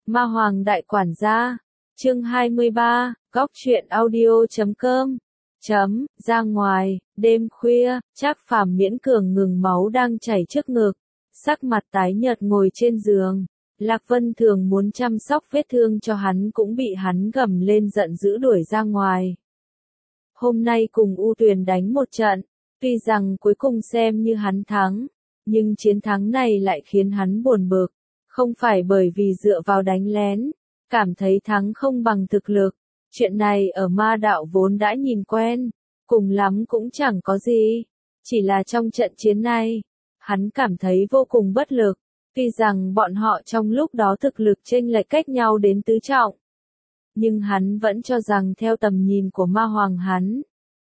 Ma Hoàng Đại Quản Gia, chương 23, góc truyện audio.com. Ra ngoài, đêm khuya, Trác Phàm miễn cường ngừng máu đang chảy trước ngực, sắc mặt tái nhợt ngồi trên giường. Lạc Vân Thường muốn chăm sóc vết thương cho hắn cũng bị hắn gầm lên giận dữ đuổi ra ngoài. Hôm nay cùng U Tuyền đánh một trận, tuy rằng cuối cùng xem như hắn thắng, nhưng chiến thắng này lại khiến hắn buồn bực, không phải bởi vì dựa vào đánh lén, cảm thấy thắng không bằng thực lực. Chuyện này ở ma đạo vốn đã nhìn quen, cùng lắm cũng chẳng có gì. Chỉ là trong trận chiến này, hắn cảm thấy vô cùng bất lực, tuy rằng bọn họ trong lúc đó thực lực chênh lệch cách nhau đến tứ trọng. Nhưng hắn vẫn cho rằng theo tầm nhìn của ma hoàng hắn,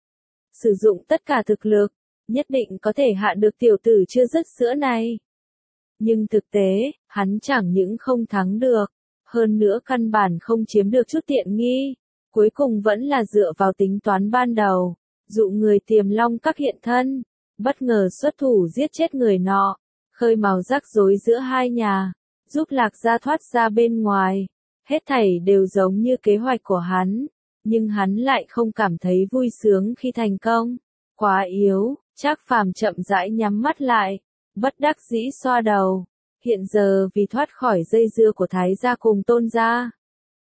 sử dụng tất cả thực lực, nhất định có thể hạ được tiểu tử chưa dứt sữa này. Nhưng thực tế, hắn chẳng những không thắng được, hơn nữa căn bản không chiếm được chút tiện nghi, cuối cùng vẫn là dựa vào tính toán ban đầu, dụ người Tiềm Long Các hiện thân, bất ngờ xuất thủ giết chết người nọ, khơi mào rắc rối giữa hai nhà, giúp Lạc Gia thoát ra bên ngoài. Hết thảy đều giống như kế hoạch của hắn, nhưng hắn lại không cảm thấy vui sướng khi thành công. Quá yếu, Trác Phàm chậm rãi nhắm mắt lại, bất đắc dĩ xoa đầu. Hiện giờ vì thoát khỏi dây dưa của Thái gia cùng Tôn gia,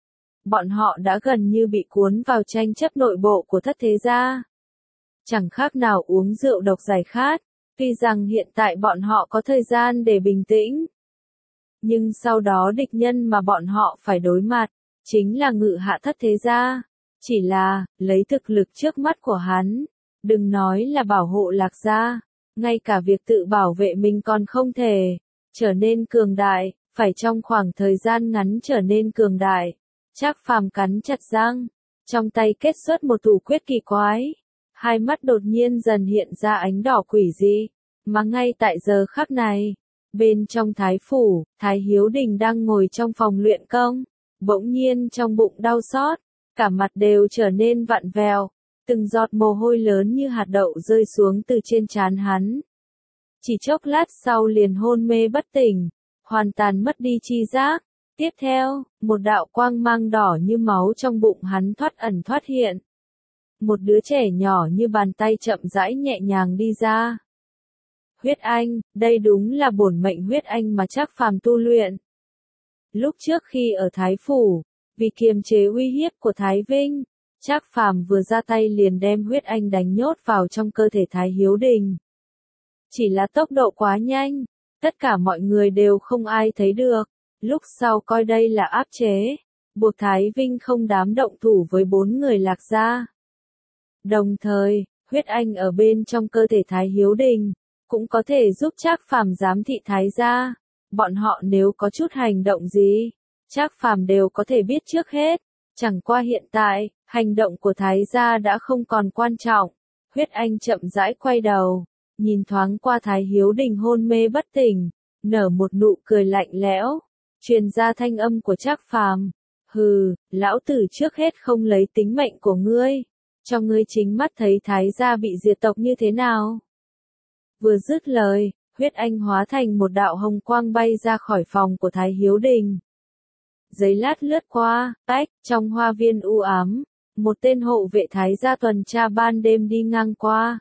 bọn họ đã gần như bị cuốn vào tranh chấp nội bộ của thất thế gia. Chẳng khác nào uống rượu độc giải khát, tuy rằng hiện tại bọn họ có thời gian để bình tĩnh. Nhưng sau đó địch nhân mà bọn họ phải đối mặt, chính là Ngự Hạ thất thế gia. Chỉ là, lấy thực lực trước mắt của hắn, đừng nói là bảo hộ Lạc Gia, ngay cả việc tự bảo vệ mình còn không thể trở nên cường đại, phải trong khoảng thời gian ngắn trở nên cường đại. Trác Phàm cắn chặt răng, trong tay kết xuất một thủ quyết kỳ quái, hai mắt đột nhiên dần hiện ra ánh đỏ quỷ dị, mà ngay tại giờ khắc này, bên trong Thái phủ, Thái Hiếu Đình đang ngồi trong phòng luyện công, bỗng nhiên trong bụng đau xót, cả mặt đều trở nên vặn vẹo, từng giọt mồ hôi lớn như hạt đậu rơi xuống từ trên trán hắn. Chỉ chốc lát sau liền hôn mê bất tỉnh, hoàn toàn mất đi tri giác. Tiếp theo, một đạo quang mang đỏ như máu trong bụng hắn thoát ẩn thoát hiện. Một đứa trẻ nhỏ như bàn tay chậm rãi nhẹ nhàng đi ra. Huyết Anh, đây đúng là bổn mệnh huyết anh mà Trác Phàm tu luyện. Lúc trước khi ở Thái phủ, vì kiềm chế uy hiếp của Thái Vinh, Trác Phàm vừa ra tay liền đem huyết anh đánh nhốt vào trong cơ thể Thái Hiếu Đình. Chỉ là tốc độ quá nhanh, tất cả mọi người đều không ai thấy được, lúc sau coi đây là áp chế, buộc Thái Vinh không dám động thủ với 4 người Lạc Gia. Đồng thời, huyết anh ở bên trong cơ thể Thái Hiếu Đình, cũng có thể giúp Trác Phàm giám thị Thái gia. Bọn họ nếu có chút hành động gì, Trác Phàm đều có thể biết trước hết. Chẳng qua hiện tại, hành động của Thái gia đã không còn quan trọng. Huyết anh chậm rãi quay đầu, nhìn thoáng qua Thái Hiếu Đình hôn mê bất tỉnh, nở một nụ cười lạnh lẽo, truyền ra thanh âm của Trác Phàm. Hừ, lão tử trước hết không lấy tính mệnh của ngươi, cho ngươi chính mắt thấy Thái gia bị diệt tộc như thế nào. Vừa dứt lời, huyết anh hóa thành một đạo hồng quang bay ra khỏi phòng của Thái Hiếu Đình. Giây lát lướt qua, trong hoa viên u ám, một tên hộ vệ Thái gia tuần tra ban đêm đi ngang qua.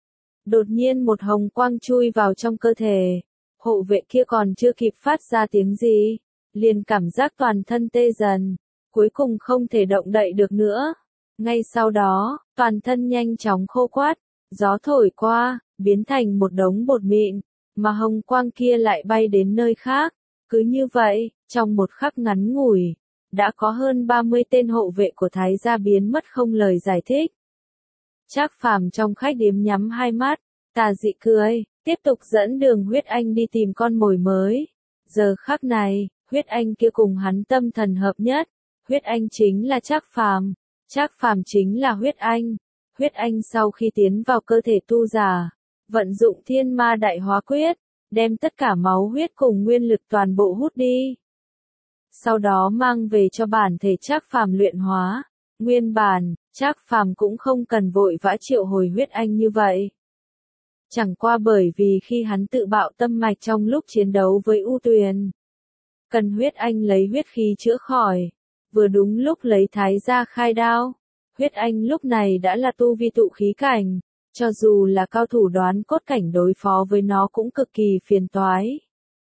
Đột nhiên một hồng quang chui vào trong cơ thể, hộ vệ kia còn chưa kịp phát ra tiếng gì, liền cảm giác toàn thân tê dần, cuối cùng không thể động đậy được nữa. Ngay sau đó, toàn thân nhanh chóng khô quắt, gió thổi qua, biến thành một đống bột mịn, mà hồng quang kia lại bay đến nơi khác. Cứ như vậy, trong một khắc ngắn ngủi, đã có hơn 30 tên hộ vệ của Thái gia biến mất không lời giải thích. Trác Phàm trong khách điếm nhắm hai mắt, tà dị cười, tiếp tục dẫn đường huyết anh đi tìm con mồi mới. Giờ khắc này, huyết anh kia cùng hắn tâm thần hợp nhất, huyết anh chính là Trác Phàm chính là huyết anh. Huyết anh sau khi tiến vào cơ thể tu giả, vận dụng Thiên Ma Đại Hóa Quyết, đem tất cả máu huyết cùng nguyên lực toàn bộ hút đi. Sau đó mang về cho bản thể Trác Phàm luyện hóa. Nguyên bản, Trác Phàm cũng không cần vội vã triệu hồi huyết anh như vậy. Chẳng qua bởi vì khi hắn tự bạo tâm mạch trong lúc chiến đấu với U Tuyền, cần huyết anh lấy huyết khí chữa khỏi. Vừa đúng lúc lấy thái gia khai đao. Huyết anh lúc này đã là tu vi tụ khí cảnh, cho dù là cao thủ đoán cốt cảnh đối phó với nó cũng cực kỳ phiền toái.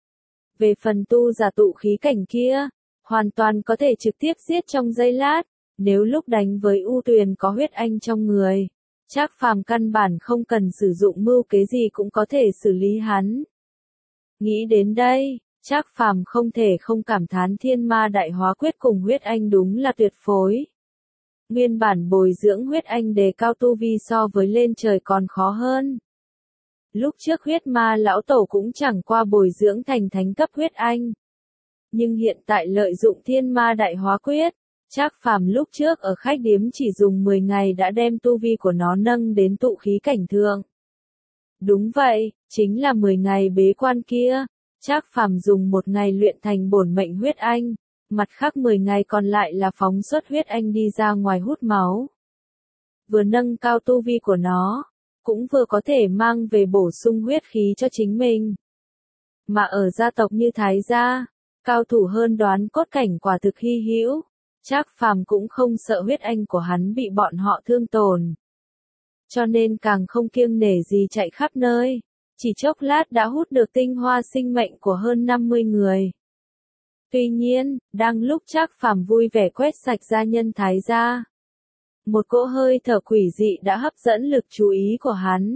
Về phần tu giả tụ khí cảnh kia, hoàn toàn có thể trực tiếp giết trong giây lát, nếu lúc đánh với U Tuyền có huyết anh trong người, Trác Phàm căn bản không cần sử dụng mưu kế gì cũng có thể xử lý hắn. Nghĩ đến đây, Trác Phàm không thể không cảm thán Thiên Ma Đại Hóa Quyết cùng huyết anh đúng là tuyệt phối. Nguyên bản bồi dưỡng huyết anh đề cao tu vi so với lên trời còn khó hơn. Lúc trước huyết ma lão tổ cũng chẳng qua bồi dưỡng thành thánh cấp huyết anh. Nhưng hiện tại lợi dụng Thiên Ma Đại Hóa Quyết, Trác Phàm lúc trước ở khách điếm chỉ dùng 10 ngày đã đem tu vi của nó nâng đến tụ khí cảnh thượng. Đúng vậy, chính là 10 ngày bế quan kia, Trác Phàm dùng 1 ngày luyện thành bổn mệnh huyết anh, mặt khác 10 ngày còn lại là phóng xuất huyết anh đi ra ngoài hút máu. Vừa nâng cao tu vi của nó, cũng vừa có thể mang về bổ sung huyết khí cho chính mình. Mà ở gia tộc như Thái gia, cao thủ hơn đoán cốt cảnh quả thực hy hữu, Trác Phàm cũng không sợ huyết anh của hắn bị bọn họ thương tổn. Cho nên càng không kiêng nể gì chạy khắp nơi, chỉ chốc lát đã hút được tinh hoa sinh mệnh của hơn 50 người. Tuy nhiên, đang lúc Trác Phàm vui vẻ quét sạch gia nhân Thái gia, một cỗ hơi thở quỷ dị đã hấp dẫn lực chú ý của hắn.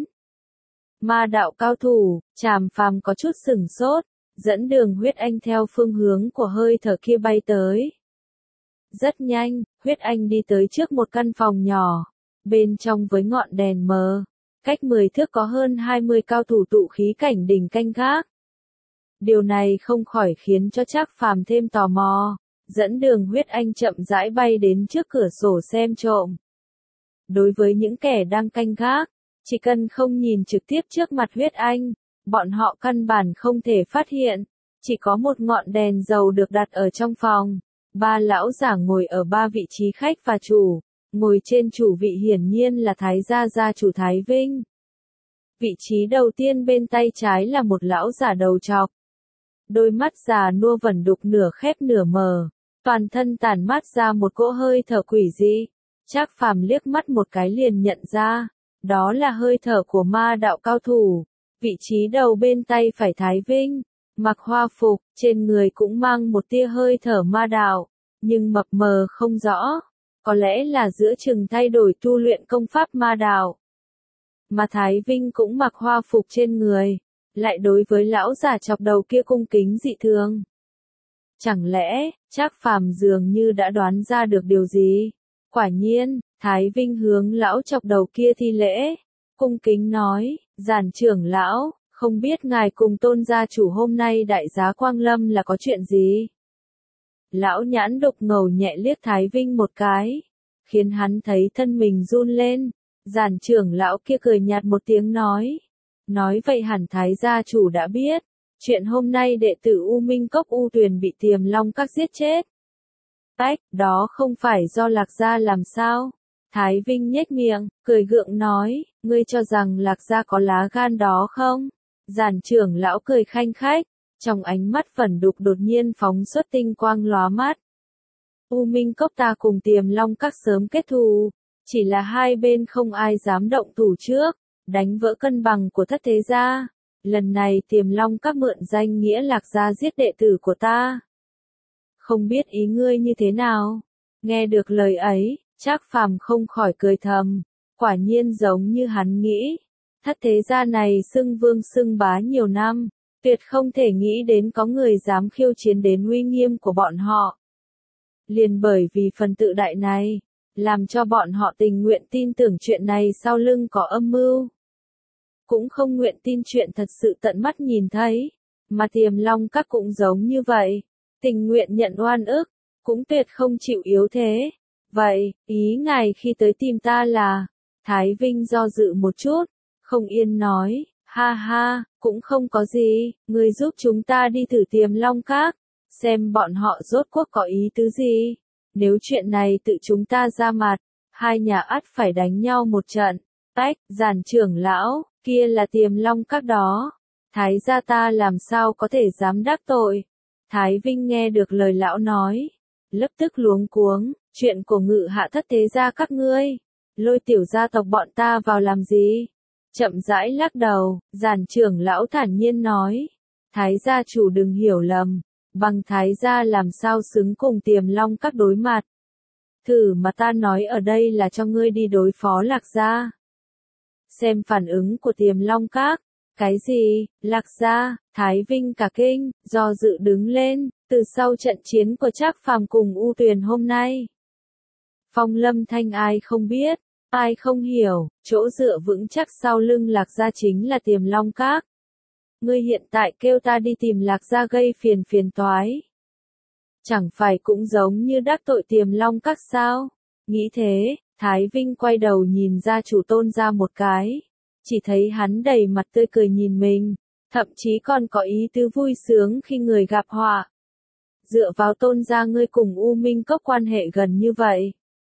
Ma đạo cao thủ, Trảm Phàm có chút sửng sốt, dẫn đường huyết anh theo phương hướng của hơi thở kia bay tới. Rất nhanh, huyết anh đi tới trước một căn phòng nhỏ, bên trong với ngọn đèn mờ, cách 10 thước có hơn 20 cao thủ tụ khí cảnh đỉnh canh gác. Điều này không khỏi khiến cho Trác Phàm thêm tò mò, dẫn đường huyết anh chậm rãi bay đến trước cửa sổ xem trộm. Đối với những kẻ đang canh gác, chỉ cần không nhìn trực tiếp trước mặt huyết anh, bọn họ căn bản không thể phát hiện, chỉ có một ngọn đèn dầu được đặt ở trong phòng. 3 lão giả ngồi ở 3 vị trí khách và chủ, ngồi trên chủ vị hiển nhiên là Thái gia gia chủ Thái Vinh. Vị trí đầu tiên bên tay trái là một lão giả đầu trọc. Đôi mắt già nua vẩn đục nửa khép nửa mở, toàn thân tản mát ra một cỗ hơi thở quỷ dị. Trác Phàm liếc mắt một cái liền nhận ra, đó là hơi thở của ma đạo cao thủ. Vị trí đầu bên tay phải Thái Vinh, mặc hoa phục, trên người cũng mang một tia hơi thở ma đạo, nhưng mập mờ không rõ, có lẽ là giữa chừng thay đổi tu luyện công pháp ma đạo. Mà Thái Vinh cũng mặc hoa phục trên người, lại đối với lão giả chọc đầu kia cung kính dị thường. Chẳng lẽ, Trác Phàm dường như đã đoán ra được điều gì? Quả nhiên, Thái Vinh hướng lão chọc đầu kia thi lễ, cung kính nói, giản trưởng lão, không biết ngài cùng Tôn gia chủ hôm nay đại giá quang lâm là có chuyện gì? Lão nhãn đục ngầu nhẹ liếc Thái Vinh một cái, khiến hắn thấy thân mình run lên. Giản trưởng lão kia cười nhạt một tiếng nói vậy hẳn Thái gia chủ đã biết, chuyện hôm nay đệ tử U Minh Cốc U Tuyền bị Tiềm Long Các giết chết. Tách, đó không phải do Lạc gia làm sao? Thái Vinh nhếch miệng, cười gượng nói, ngươi cho rằng Lạc gia có lá gan đó không? Giản trưởng lão cười khanh khách, trong ánh mắt vẩn đục đột nhiên phóng xuất tinh quang lóa mắt. U Minh Cốc ta cùng Tiềm Long Các sớm kết thù, chỉ là hai bên không ai dám động thủ trước, đánh vỡ cân bằng của thất thế gia. Lần này Tiềm Long Các mượn danh nghĩa Lạc gia giết đệ tử của ta. Không biết ý ngươi như thế nào? Nghe được lời ấy, Trác Phàm không khỏi cười thầm, quả nhiên giống như hắn nghĩ. Thất thế gia này xưng vương xưng bá nhiều năm, tuyệt không thể nghĩ đến có người dám khiêu chiến đến uy nghiêm của bọn họ. Liền bởi vì phần tự đại này, làm cho bọn họ tình nguyện tin tưởng chuyện này sau lưng có âm mưu. Cũng không nguyện tin chuyện thật sự tận mắt nhìn thấy, mà Tiềm Long Các cũng giống như vậy, tình nguyện nhận oan ức, cũng tuyệt không chịu yếu thế. Vậy, ý ngài khi tới tìm ta là? Thái Vinh do dự một chút, không yên nói, ha ha, cũng không có gì, ngươi giúp chúng ta đi thử Tiềm Long Các, xem bọn họ rốt cuộc có ý tứ gì. Nếu chuyện này tự chúng ta ra mặt, hai nhà ắt phải đánh nhau một trận. Tách, giản trưởng lão, kia là Tiềm Long Các đó. Thái gia ta làm sao có thể dám đắc tội. Thái Vinh nghe được lời lão nói, lập tức luống cuống, chuyện của Ngự Hạ Thất Thế gia các ngươi, lôi tiểu gia tộc bọn ta vào làm gì? Chậm rãi lắc đầu, Giản trưởng lão thản nhiên nói, Thái gia chủ đừng hiểu lầm, bằng Thái gia làm sao xứng cùng Tiềm Long các đối mặt. Thử mà ta nói ở đây là cho ngươi đi đối phó Lạc gia. Xem phản ứng của Tiềm Long các. Cái gì? Lạc gia? Thái Vinh cả kinh, do dự đứng lên, từ sau trận chiến của Trác Phàm cùng U Tuyền hôm nay. Phong Lâm Thanh ai không biết, ai không hiểu, chỗ dựa vững chắc sau lưng Lạc gia chính là Tiềm Long các. Ngươi hiện tại kêu ta đi tìm Lạc gia gây phiền toái. Chẳng phải cũng giống như đắc tội Tiềm Long các sao? Nghĩ thế, Thái Vinh quay đầu nhìn gia chủ Tôn gia một cái. Chỉ thấy hắn đầy mặt tươi cười nhìn mình, thậm chí còn có ý tứ vui sướng khi người gặp họa. Dựa vào Tôn gia ngươi cùng U Minh Cốc quan hệ gần như vậy.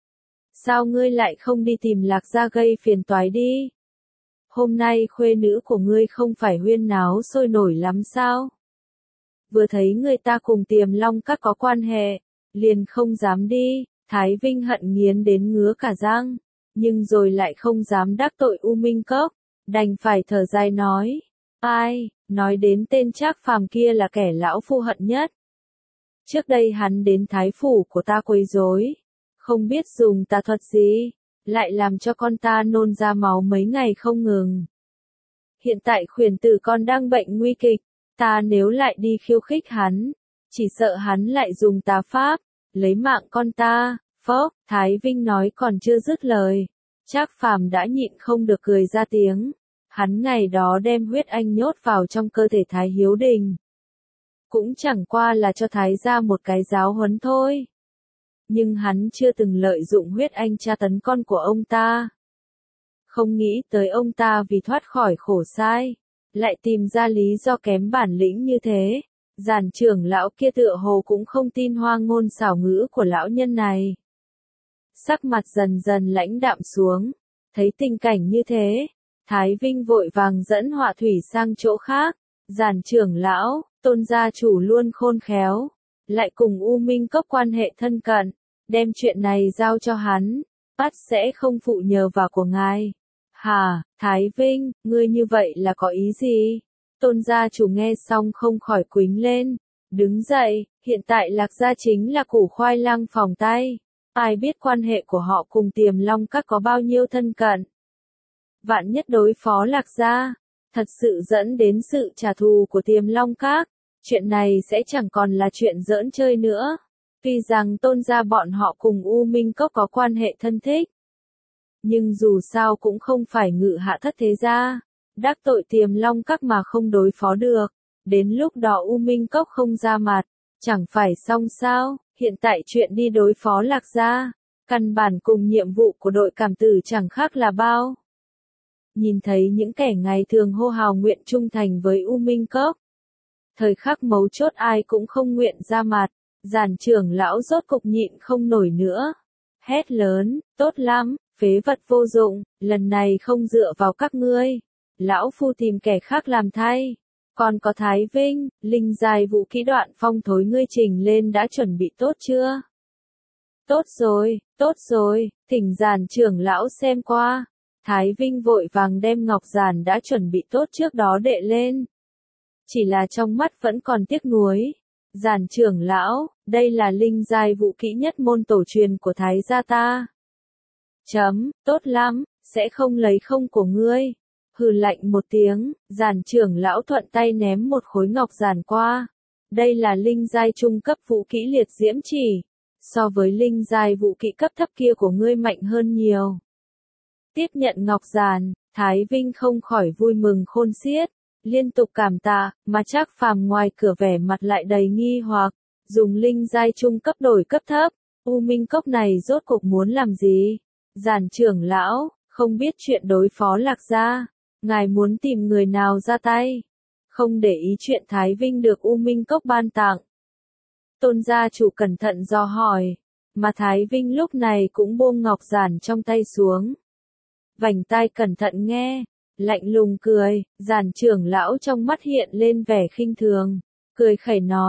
Sao ngươi lại không đi tìm Lạc gia gây phiền toái đi? Hôm nay khuê nữ của ngươi không phải huyên náo sôi nổi lắm sao? Vừa thấy người ta cùng Tiềm Long các có quan hệ, liền không dám đi, Thái Vinh hận nghiến đến ngứa cả răng, nhưng rồi lại không dám đắc tội U Minh Cốc, đành phải thở dài nói, ai, nói đến tên Trác Phàm kia là kẻ lão phu hận nhất. Trước đây hắn đến thái phủ của ta quấy rối, không biết dùng tà thuật gì, lại làm cho con ta nôn ra máu mấy ngày không ngừng. Hiện tại khuyển tử con đang bệnh nguy kịch, ta nếu lại đi khiêu khích hắn, chỉ sợ hắn lại dùng tà pháp, lấy mạng con ta. Phốc, Thái Vinh nói còn chưa dứt lời, Trác Phàm đã nhịn không được cười ra tiếng. Hắn ngày đó đem huyết anh nhốt vào trong cơ thể Thái Hiếu Đình. Cũng chẳng qua là cho Thái gia một cái giáo huấn thôi. Nhưng hắn chưa từng lợi dụng huyết anh tra tấn con của ông ta. Không nghĩ tới ông ta vì thoát khỏi khổ sai, lại tìm ra lý do kém bản lĩnh như thế. Giản trưởng lão kia tựa hồ cũng không tin hoa ngôn xảo ngữ của lão nhân này. Sắc mặt dần dần lãnh đạm xuống, thấy tình cảnh như thế, Thái Vinh vội vàng dẫn Họa Thủy sang chỗ khác. Giản trưởng lão, Tôn gia chủ luôn khôn khéo, lại cùng U Minh Cốc quan hệ thân cận, đem chuyện này giao cho hắn, ắt sẽ không phụ nhờ vào của ngài. Hà, Thái Vinh, ngươi như vậy là có ý gì? Tôn gia chủ nghe xong không khỏi quýnh lên, đứng dậy, hiện tại Lạc gia chính là củ khoai lang phòng tay, ai biết quan hệ của họ cùng Tiềm Long các có bao nhiêu thân cận. Vạn nhất đối phó Lạc gia, thật sự dẫn đến sự trả thù của Tiềm Long các, chuyện này sẽ chẳng còn là chuyện giỡn chơi nữa. Tuy rằng Tôn gia bọn họ cùng U Minh Cốc có quan hệ thân thích, nhưng dù sao cũng không phải Ngự Hạ Thất Thế gia, đắc tội Tiềm Long các mà không đối phó được, đến lúc đó U Minh Cốc không ra mặt, chẳng phải xong sao? Hiện tại chuyện đi đối phó Lạc gia, căn bản cùng nhiệm vụ của đội cảm tử chẳng khác là bao. Nhìn thấy những kẻ ngày thường hô hào nguyện trung thành với U Minh Cốc, thời khắc mấu chốt ai cũng không nguyện ra mặt, Giản trưởng lão rốt cục nhịn không nổi nữa, hét lớn, tốt lắm, phế vật vô dụng, lần này không dựa vào các ngươi, lão phu tìm kẻ khác làm thay. Còn có Thái Vinh, linh dài vũ kỹ đoạn phong thối ngươi trình lên đã chuẩn bị tốt chưa? Tốt rồi, thỉnh Giản trưởng lão xem qua. Thái Vinh vội vàng đem ngọc giản đã chuẩn bị tốt trước đó đệ lên. Chỉ là trong mắt vẫn còn tiếc nuối. Giản trưởng lão, đây là linh giai vũ kỹ nhất môn tổ truyền của Thái gia ta. Tốt lắm, sẽ không lấy không của ngươi. Hừ lạnh một tiếng, Giản trưởng lão thuận tay ném một khối ngọc giản qua. Đây là linh giai trung cấp vũ kỹ liệt diễm chỉ. So với linh giai vũ kỹ cấp thấp kia của ngươi mạnh hơn nhiều. Tiếp nhận ngọc giản, Thái Vinh không khỏi vui mừng khôn xiết, liên tục cảm tạ, mà Trác Phàm ngoài cửa vẻ mặt lại đầy nghi hoặc, dùng linh giai trung cấp đổi cấp thấp, U Minh Cốc này rốt cuộc muốn làm gì? Giản trưởng lão, không biết chuyện đối phó Lạc gia, ngài muốn tìm người nào ra tay? Không để ý chuyện Thái Vinh được U Minh Cốc ban tặng. Tôn gia chủ cẩn thận dò hỏi, mà Thái Vinh lúc này cũng buông ngọc giản trong tay xuống. Vành tai cẩn thận nghe, lạnh lùng cười, Giản trưởng lão trong mắt hiện lên vẻ khinh thường, cười khẩy nói,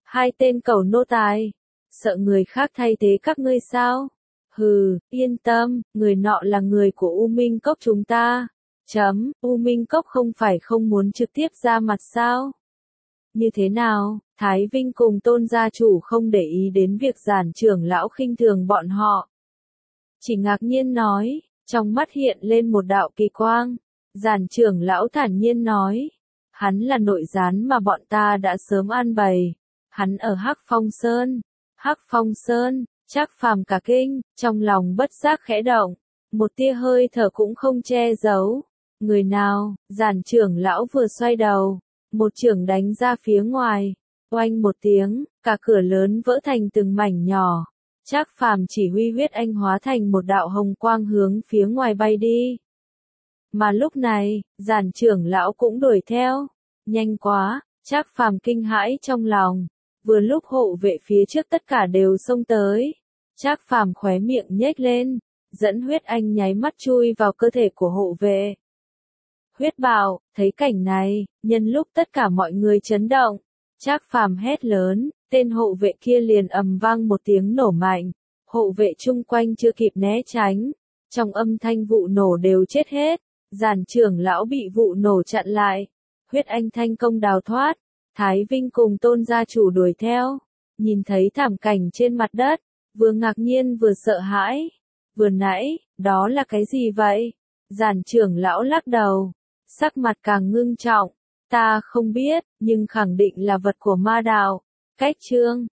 Hai tên cẩu nô tài. Sợ người khác thay thế các ngươi sao? Hừ, yên tâm, người nọ là người của U Minh Cốc chúng ta. U Minh Cốc không phải không muốn trực tiếp ra mặt sao? Như thế nào, Thái Vinh cùng Tôn gia chủ không để ý đến việc Giản trưởng lão khinh thường bọn họ. Chỉ ngạc nhiên nói, trong mắt hiện lên một đạo kỳ quang. Giản trưởng lão thản nhiên nói, hắn là nội gián mà bọn ta đã sớm an bày. Hắn ở Hắc Phong Sơn. Hắc Phong Sơn, Trác Phàm cả kinh, trong lòng bất giác khẽ động, một tia hơi thở cũng không che giấu. Người nào? Giản trưởng lão vừa xoay đầu, một chưởng đánh ra phía ngoài, oanh một tiếng, cả cửa lớn vỡ thành từng mảnh nhỏ. Trác Phàm chỉ huy huyết anh hóa thành một đạo hồng quang hướng phía ngoài bay đi. Mà lúc này, Giản trưởng lão cũng đuổi theo. Nhanh quá, Trác Phàm kinh hãi trong lòng. Vừa lúc hộ vệ phía trước tất cả đều xông tới. Trác Phàm khóe miệng nhếch lên, dẫn huyết anh nháy mắt chui vào cơ thể của hộ vệ. Huyết bào, thấy cảnh này, nhân lúc tất cả mọi người chấn động, Trác Phàm hét lớn, tên hộ vệ kia liền ầm vang một tiếng nổ mạnh. Hộ vệ chung quanh chưa kịp né tránh, trong âm thanh vụ nổ đều chết hết. Giản trưởng lão bị vụ nổ chặn lại. Huyết anh thành công đào thoát. Thái Vinh cùng Tôn gia chủ đuổi theo, nhìn thấy thảm cảnh trên mặt đất, vừa ngạc nhiên vừa sợ hãi. Vừa nãy, đó là cái gì vậy? Giản trưởng lão lắc đầu, sắc mặt càng ngưng trọng. Ta không biết, nhưng khẳng định là vật của ma đạo. Cách chương